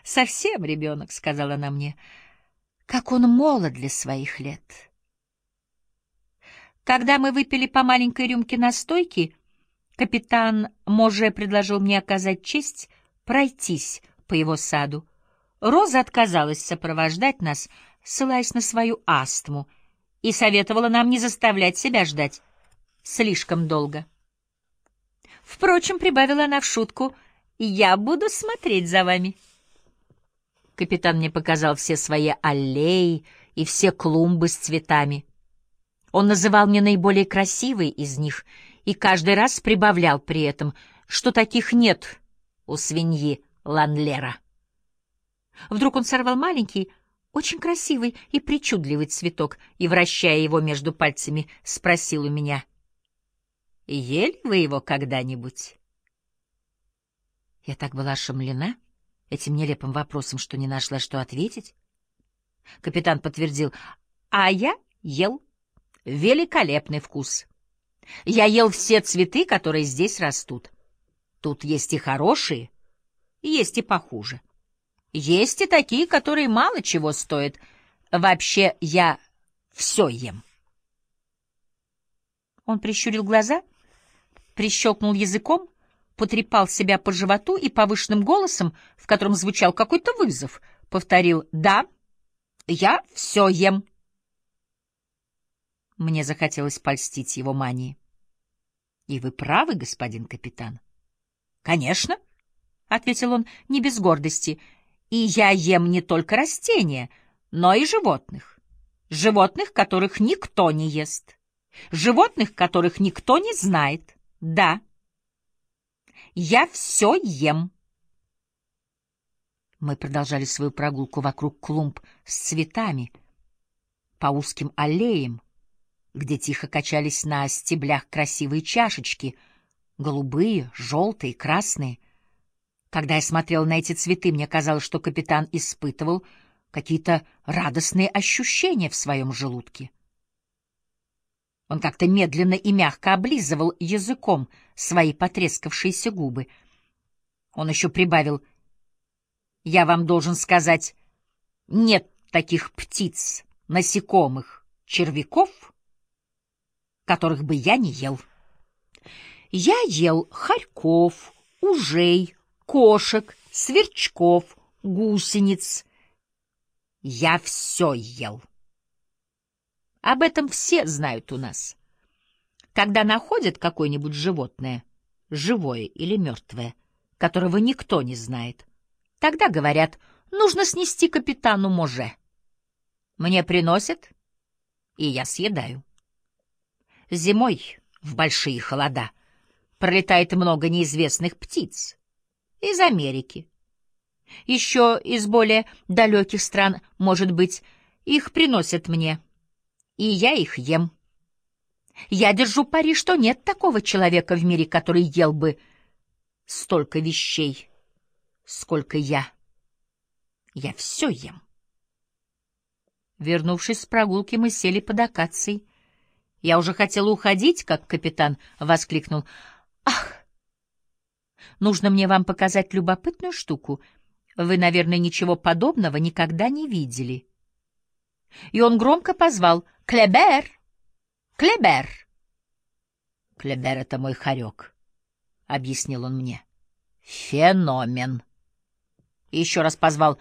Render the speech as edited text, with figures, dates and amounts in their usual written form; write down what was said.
Совсем ребенок, — сказала она мне. Как он молод для своих лет. Когда мы выпили по маленькой рюмке настойки, капитан Може предложил мне оказать честь пройтись по его саду. Роза отказалась сопровождать нас, ссылаясь на свою астму, и советовала нам не заставлять себя ждать слишком долго. Впрочем, прибавила она в шутку, «Я буду смотреть за вами». Капитан мне показал все свои аллеи и все клумбы с цветами. Он называл мне наиболее красивые из них и каждый раз прибавлял при этом, что таких нет у свиньи Ланлера. Вдруг он сорвал маленький, очень красивый и причудливый цветок и, вращая его между пальцами, спросил у меня: «Ели вы его когда-нибудь?» Я так была ошеломлена этим нелепым вопросом, что не нашла, что ответить. Капитан подтвердил: «А я ел. Великолепный вкус. Я ел все цветы, которые здесь растут. Тут есть и хорошие, есть и похуже. Есть и такие, которые мало чего стоят. Вообще, я все ем». Он прищурил глаза, прищелкнул языком, потрепал себя по животу и повышенным голосом, в котором звучал какой-то вызов, повторил: «Да, я все ем». Мне захотелось польстить его мании. «И вы правы, господин капитан». «Конечно», — ответил он не без гордости, — «и я ем не только растения, но и животных. Животных, которых никто не ест. Животных, которых никто не знает. Да, я все ем». Мы продолжали свою прогулку вокруг клумб с цветами, по узким аллеям, где тихо качались на стеблях красивые чашечки, голубые, желтые, красные. Когда я смотрел на эти цветы, мне казалось, что капитан испытывал какие-то радостные ощущения в своем желудке. Он как-то медленно и мягко облизывал языком свои потрескавшиеся губы. Он еще прибавил: «Я вам должен сказать, нет таких птиц, насекомых, червяков, которых бы я не ел. Я ел хорьков, ужей, кошек, сверчков, гусениц. Я все ел. Об этом все знают у нас. Когда находят какое-нибудь животное, живое или мертвое, которого никто не знает, тогда говорят: нужно снести капитану Може. Мне приносят, и я съедаю. Зимой, в большие холода, пролетает много неизвестных птиц из Америки. Еще из более далеких стран, может быть, их приносят мне, и я их ем. Я держу пари, что нет такого человека в мире, который ел бы столько вещей, сколько я. Я все ем». Вернувшись с прогулки, мы сели под акацией. Я уже хотела уходить, как капитан воскликнул: «Ах, нужно мне вам показать любопытную штуку. Вы, наверное, ничего подобного никогда не видели». И он громко позвал: «Клебер! Клебер!» «Клебер — это мой хорек», — объяснил он мне. «Феномен!» И еще раз позвал: